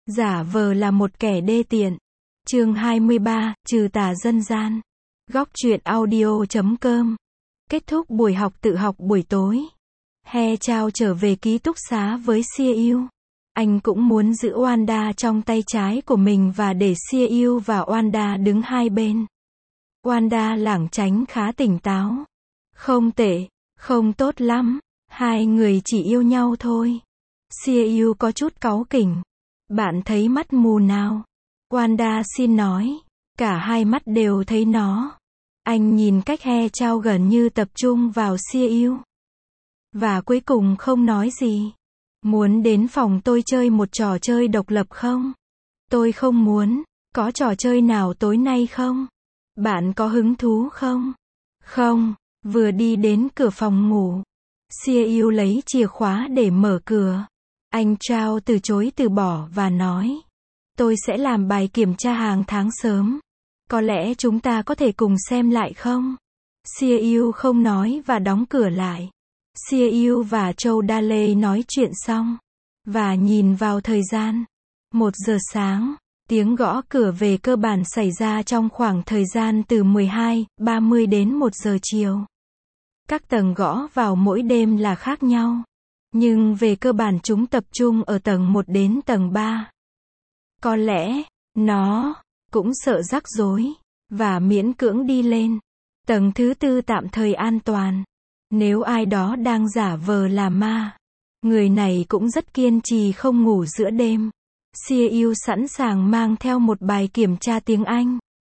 Giả vờ là một kẻ đê tiện. Chương 23, trừ tà dân gian. Góc truyện audio.com. Kết thúc buổi học tự học buổi tối, He Chao trở về ký túc xá với Sia Yu. Anh cũng muốn giữ Wanda trong tay trái của mình và để Sia Yu và Wanda đứng hai bên. Wanda lảng tránh khá tỉnh táo. Không tệ, không tốt lắm, hai người chỉ yêu nhau thôi. Sia Yu có chút cáu kỉnh. Bạn thấy mắt mù nào? Wanda xin nói. Cả hai mắt đều thấy nó. Anh nhìn cách He Chao gần như tập trung vào Sia Yu. Và cuối cùng không nói gì. Muốn đến phòng tôi chơi một trò chơi độc lập không? Tôi không muốn. Có trò chơi nào tối nay không? Bạn có hứng thú không? Không. Vừa đi đến cửa phòng ngủ, Sia Yu lấy chìa khóa để mở cửa. Anh Chao từ chối từ bỏ và nói. Tôi sẽ làm bài kiểm tra hàng tháng sớm. Có lẽ chúng ta có thể cùng xem lại không? Sia Yu không nói và đóng cửa lại. Sia Yu và Châu Đa Lê nói chuyện xong và nhìn vào thời gian. 1 giờ sáng, tiếng gõ cửa về cơ bản xảy ra trong khoảng thời gian từ 12:30 đến 1 giờ chiều. Các tầng gõ vào mỗi đêm là khác nhau, nhưng về cơ bản chúng tập trung ở tầng 1 đến tầng 3. Có lẽ nó cũng sợ rắc rối và miễn cưỡng đi lên tầng thứ 4 tạm thời an toàn. Nếu ai đó đang giả vờ là ma, người này cũng rất kiên trì không ngủ giữa đêm. Sia Yu sẵn sàng mang theo một bài kiểm tra tiếng Anh.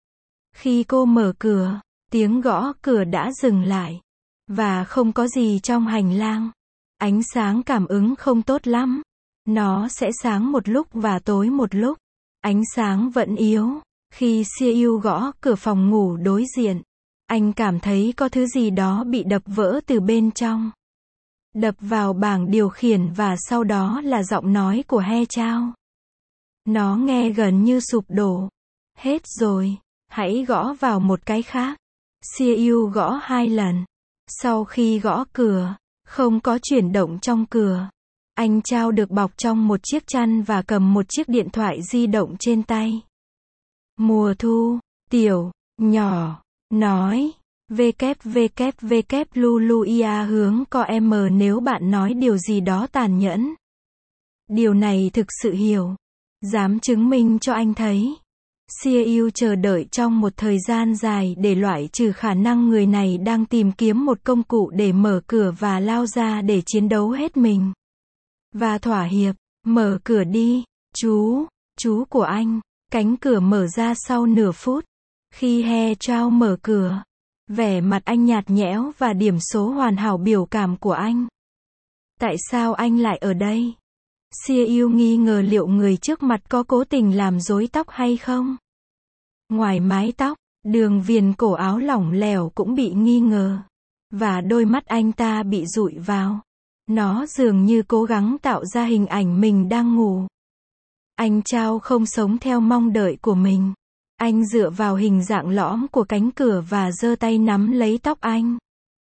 Khi cô mở cửa, tiếng gõ cửa đã dừng lại và không có gì trong hành lang. Ánh sáng cảm ứng không tốt lắm. Nó sẽ sáng một lúc và tối một lúc. Ánh sáng vẫn yếu. Khi Sia Yu gõ cửa phòng ngủ đối diện, anh cảm thấy có thứ gì đó bị đập vỡ từ bên trong. Đập vào bảng điều khiển và sau đó là giọng nói của He Chao. Nó nghe gần như sụp đổ. Hết rồi, hãy gõ vào một cái khác. Sia Yu gõ 2 lần. Sau khi gõ cửa, không có chuyển động trong cửa. Anh Chao được bọc trong một chiếc chăn và cầm một chiếc điện thoại di động trên tay. Mùa thu, tiểu, nhỏ, nói, www hướng co m nếu bạn nói điều gì đó tàn nhẫn. Điều này thực sự hiểu. Dám chứng minh cho anh thấy. Sia Yu chờ đợi trong một thời gian dài để loại trừ khả năng người này đang tìm kiếm một công cụ để mở cửa và lao ra để chiến đấu hết mình. Và thỏa hiệp, mở cửa đi, chú của anh. Cánh cửa mở ra sau nửa phút. Khi He Chao mở cửa, vẻ mặt anh nhạt nhẽo và điểm số hoàn hảo biểu cảm của anh. Tại sao anh lại ở đây? Sia Yu nghi ngờ liệu người trước mặt có cố tình làm rối tóc hay không. Ngoài mái tóc, đường viền cổ áo lỏng lẻo cũng bị nghi ngờ. Và đôi mắt anh ta bị dụi vào. Nó dường như cố gắng tạo ra hình ảnh mình đang ngủ. Anh Chao không sống theo mong đợi của mình. Anh dựa vào hình dạng lõm của cánh cửa và giơ tay nắm lấy tóc anh.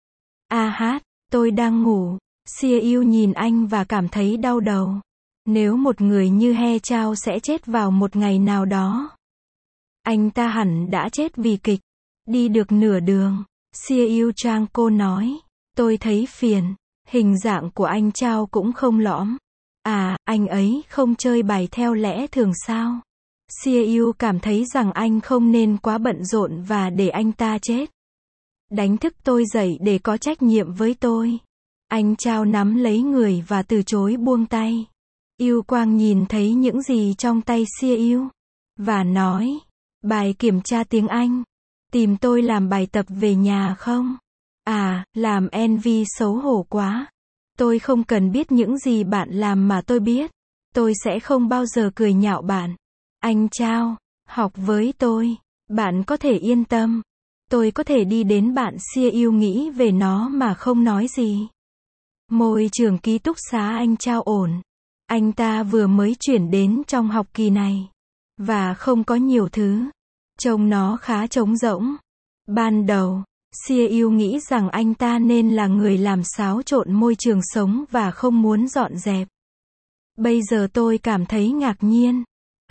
Tôi đang ngủ. Sia Yu nhìn anh và cảm thấy đau đầu. Nếu một người như He Chao sẽ chết vào một ngày nào đó, anh ta hẳn đã chết vì kịch. Đi được nửa đường, Sia Yu Trang cô nói. Tôi thấy phiền. Hình dạng của anh Chao cũng không lõm. Anh ấy không chơi bài theo lẽ thường sao? Sia Yu cảm thấy rằng anh không nên quá bận rộn và để anh ta chết. Đánh thức tôi dậy để có trách nhiệm với tôi. Anh Chao nắm lấy người và từ chối buông tay. Yu Quang nhìn thấy những gì trong tay Sia Yu và nói, bài kiểm tra tiếng Anh. Tìm tôi làm bài tập về nhà không? Làm NV xấu hổ quá. Tôi không cần biết những gì bạn làm mà tôi biết. Tôi sẽ không bao giờ cười nhạo bạn. Anh Chao, học với tôi. Bạn có thể yên tâm. Tôi có thể đi đến bạn. Sia Yu nghĩ về nó mà không nói gì. Môi trường ký túc xá anh Chao ổn. Anh ta vừa mới chuyển đến trong học kỳ này. Và không có nhiều thứ. Trông nó khá trống rỗng. Ban đầu, Sia Yu nghĩ rằng anh ta nên là người làm xáo trộn môi trường sống và không muốn dọn dẹp. Bây giờ tôi cảm thấy ngạc nhiên.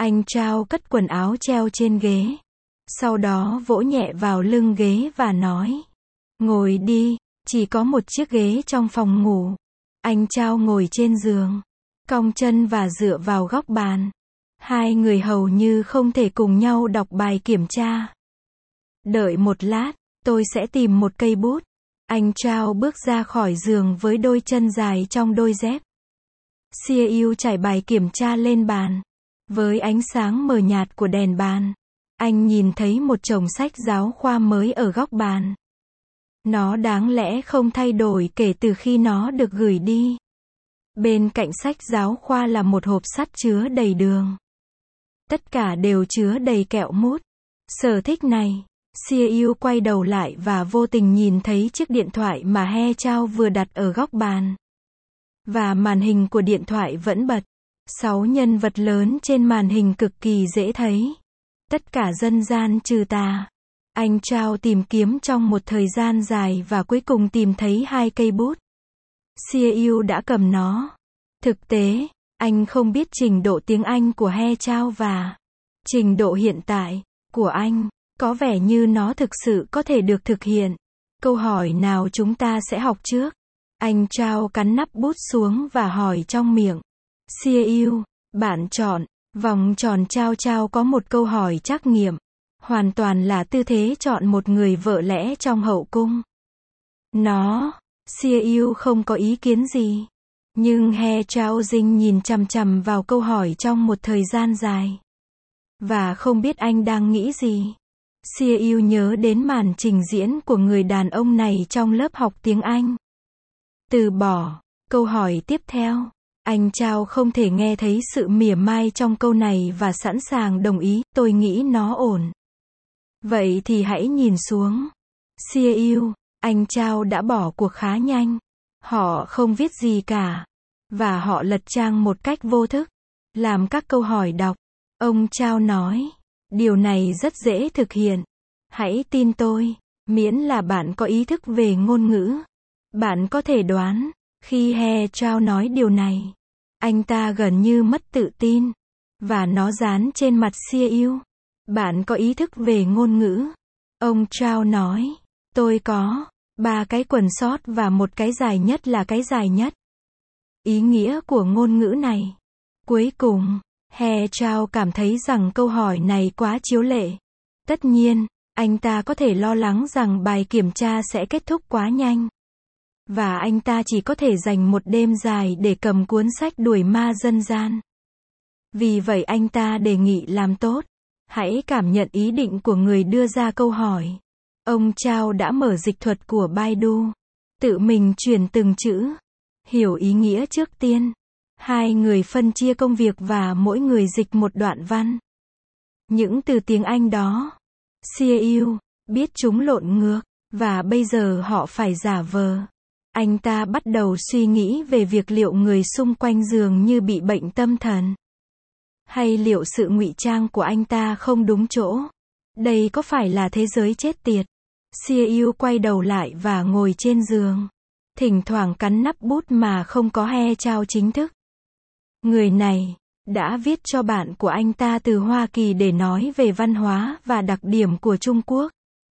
Anh Trao cất quần áo treo trên ghế. Sau đó vỗ nhẹ vào lưng ghế và nói. Ngồi đi, chỉ có một chiếc ghế trong phòng ngủ. Anh Trao ngồi trên giường, cong chân và dựa vào góc bàn. Hai người hầu như không thể cùng nhau đọc bài kiểm tra. Đợi một lát, tôi sẽ tìm một cây bút. Anh Trao bước ra khỏi giường với đôi chân dài trong đôi dép. Siêu trải bài kiểm tra lên bàn. Với ánh sáng mờ nhạt của đèn bàn, anh nhìn thấy một chồng sách giáo khoa mới ở góc bàn. Nó đáng lẽ không thay đổi kể từ khi nó được gửi đi. Bên cạnh sách giáo khoa là một hộp sắt chứa đầy đường. Tất cả đều chứa đầy kẹo mút. Sở thích này. Siêu quay đầu lại và vô tình nhìn thấy chiếc điện thoại mà He Chao vừa đặt ở góc bàn. Và màn hình của điện thoại vẫn bật. 6 nhân vật lớn trên màn hình cực kỳ dễ thấy. Tất cả dân gian trừ tà. Anh Chao tìm kiếm trong một thời gian dài và cuối cùng tìm thấy 2 cây bút. Siêu đã cầm nó. Thực tế, anh không biết trình độ tiếng Anh của He Chao và trình độ hiện tại của anh. Có vẻ như nó thực sự có thể được thực hiện. Câu hỏi nào chúng ta sẽ học trước? Anh Chao cắn nắp bút xuống và hỏi trong miệng. Siêu, bạn chọn. Vòng tròn Chao Chao có một câu hỏi trắc nghiệm. Hoàn toàn là tư thế chọn một người vợ lẽ trong hậu cung. Siêu không có ý kiến gì. Nhưng He Chao Jing nhìn chằm chằm vào câu hỏi trong một thời gian dài. Và không biết anh đang nghĩ gì. Siêu nhớ đến màn trình diễn của người đàn ông này trong lớp học tiếng Anh. Từ bỏ. Câu hỏi tiếp theo. Anh Chao không thể nghe thấy sự mỉa mai trong câu này và sẵn sàng đồng ý, tôi nghĩ nó ổn. Vậy thì hãy nhìn xuống. Siêu, anh Chao đã bỏ cuộc khá nhanh. Họ không viết gì cả. Và họ lật trang một cách vô thức. Làm các câu hỏi đọc. Ông Chao nói. Điều này rất dễ thực hiện. Hãy tin tôi. Miễn là bạn có ý thức về ngôn ngữ. Bạn có thể đoán. Khi He Chao nói điều này, anh ta gần như mất tự tin. Và nó dán trên mặt Siêu. Bạn có ý thức về ngôn ngữ. Ông Chao nói. Tôi có 3 cái quần sót và một cái dài nhất là cái dài nhất. Ý nghĩa của ngôn ngữ này. Cuối cùng, He Chao cảm thấy rằng câu hỏi này quá chiếu lệ. Tất nhiên, anh ta có thể lo lắng rằng bài kiểm tra sẽ kết thúc quá nhanh. Và anh ta chỉ có thể dành một đêm dài để cầm cuốn sách đuổi ma dân gian. Vì vậy anh ta đề nghị làm tốt. Hãy cảm nhận ý định của người đưa ra câu hỏi. Ông Chao đã mở dịch thuật của Baidu. Tự mình chuyển từng chữ. Hiểu ý nghĩa trước tiên. Hai người phân chia công việc và mỗi người dịch một đoạn văn. Những từ tiếng Anh đó. Siêu biết chúng lộn ngược. Và bây giờ họ phải giả vờ. Anh ta bắt đầu suy nghĩ về việc liệu người xung quanh dường như bị bệnh tâm thần. Hay liệu sự ngụy trang của anh ta không đúng chỗ. Đây có phải là thế giới chết tiệt? Siêu quay đầu lại và ngồi trên giường. Thỉnh thoảng cắn nắp bút mà không có He Chao chính thức. Người này đã viết cho bạn của anh ta từ Hoa Kỳ để nói về văn hóa và đặc điểm của Trung Quốc.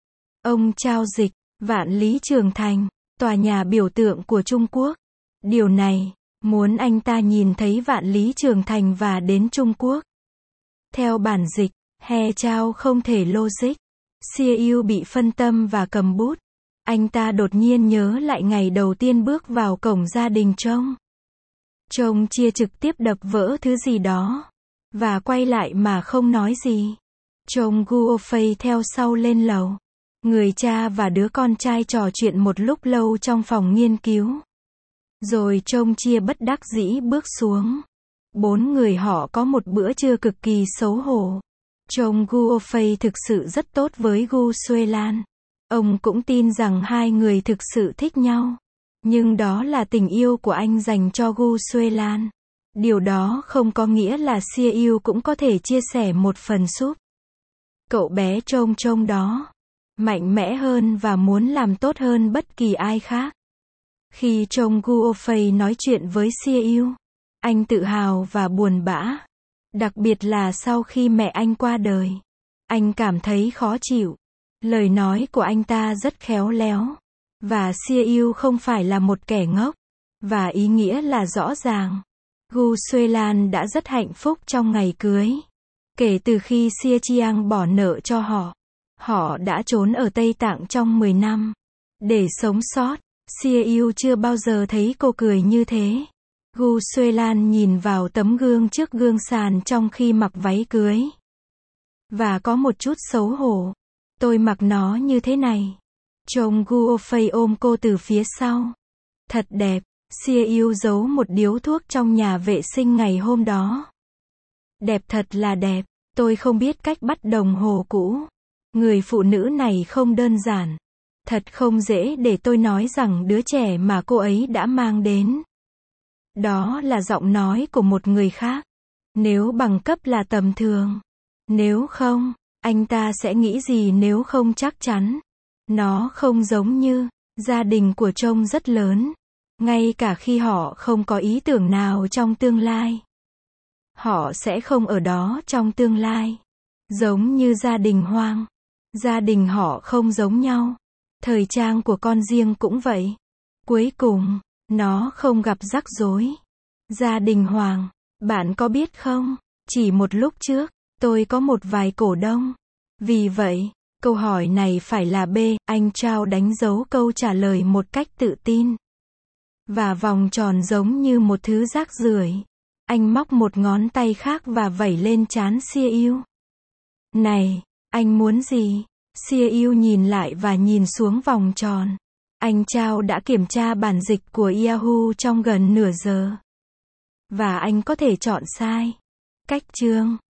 Ông Chao dịch, Vạn Lý Trường Thành, tòa nhà biểu tượng của Trung Quốc. Điều này, muốn anh ta nhìn thấy Vạn Lý Trường Thành và đến Trung Quốc. Theo bản dịch, He Chao không thể logic. Siêu bị phân tâm và cầm bút. Anh ta đột nhiên nhớ lại ngày đầu tiên bước vào cổng gia đình Trông. Trông chia trực tiếp đập vỡ thứ gì đó. Và quay lại mà không nói gì. Trông Guofei theo sau lên lầu. Người cha và đứa con trai trò chuyện một lúc lâu trong phòng nghiên cứu. Rồi Trông chia bất đắc dĩ bước xuống. 4 người họ có một bữa trưa cực kỳ xấu hổ. Trông Guofei thực sự rất tốt với Gu Xuelan. Ông cũng tin rằng hai người thực sự thích nhau. Nhưng đó là tình yêu của anh dành cho Gu Xuelan. Điều đó không có nghĩa là Siêu cũng có thể chia sẻ một phần súp. Cậu bé Trông đó mạnh mẽ hơn và muốn làm tốt hơn bất kỳ ai khác. Khi Trông Guofei nói chuyện với Siêu, anh tự hào và buồn bã. Đặc biệt là sau khi mẹ anh qua đời. Anh cảm thấy khó chịu. Lời nói của anh ta rất khéo léo. Và Sia Yêu không phải là một kẻ ngốc. Và ý nghĩa là rõ ràng. Gu Xuelan đã rất hạnh phúc trong ngày cưới. Kể từ khi Sia Chiang bỏ nợ cho họ. Họ đã trốn ở Tây Tạng trong 10 năm. Để sống sót. Sia Yêu chưa bao giờ thấy cô cười như thế. Gu Xuelan nhìn vào tấm gương trước gương sàn trong khi mặc váy cưới. Và có một chút xấu hổ. Tôi mặc nó như thế này. Trông Gu Ofei ôm cô từ phía sau. Thật đẹp. Sia Yêu giấu một điếu thuốc trong nhà vệ sinh ngày hôm đó. Đẹp thật là đẹp. Tôi không biết cách bắt đồng hồ cũ. Người phụ nữ này không đơn giản. Thật không dễ để tôi nói rằng đứa trẻ mà cô ấy đã mang đến. Đó là giọng nói của một người khác. Nếu bằng cấp là tầm thường. Nếu không, anh ta sẽ nghĩ gì nếu không chắc chắn. Nó không giống như, gia đình của trông rất lớn. Ngay cả khi họ không có ý tưởng nào trong tương lai. Họ sẽ không ở đó trong tương lai. Giống như gia đình Hoang. Gia đình họ không giống nhau. Thời trang của con riêng cũng vậy. Cuối cùng, nó không gặp rắc rối. Gia đình Hoàng, bạn có biết không? Chỉ một lúc trước, tôi có một vài cổ đông. Vì vậy, câu hỏi này phải là B. Anh Trao đánh dấu câu trả lời một cách tự tin. Và vòng tròn giống như một thứ rác rưởi. Anh móc một ngón tay khác và vẩy lên trán Sia Yêu. Này, anh muốn gì? Sia Yêu nhìn lại và nhìn xuống vòng tròn. Anh Trao đã kiểm tra bản dịch của Yahoo trong gần nửa giờ. Và anh có thể chọn sai. Cách chương